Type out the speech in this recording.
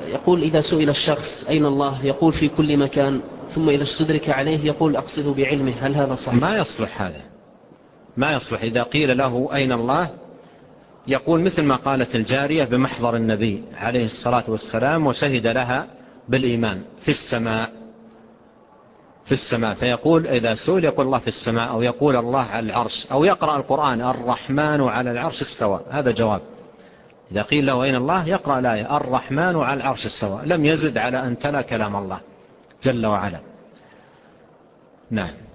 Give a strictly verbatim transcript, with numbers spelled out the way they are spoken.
يقول إذا سئل الشخص أين الله يقول في كل مكان، ثم إذا استدرك عليه يقول أقصد بعلمه، هل هذا صحيح؟ ما يصلح هذا، ما يصلح. إذا قيل له أين الله يقول مثل ما قالت الجارية بمحضر النبي عليه الصلاة والسلام وشهد لها بالإيمان في السماء، في السماء. فيقول إذا سئل يقول الله في السماء، أو يقول الله على العرش، أو يقرأ القرآن الرحمن على العرش استوى، هذا جواب. إذا قيل له أين الله يقرأ الآية الرحمن على العرش استوى، لم يزد على أن تلا كلام الله جل وعلا. نعم.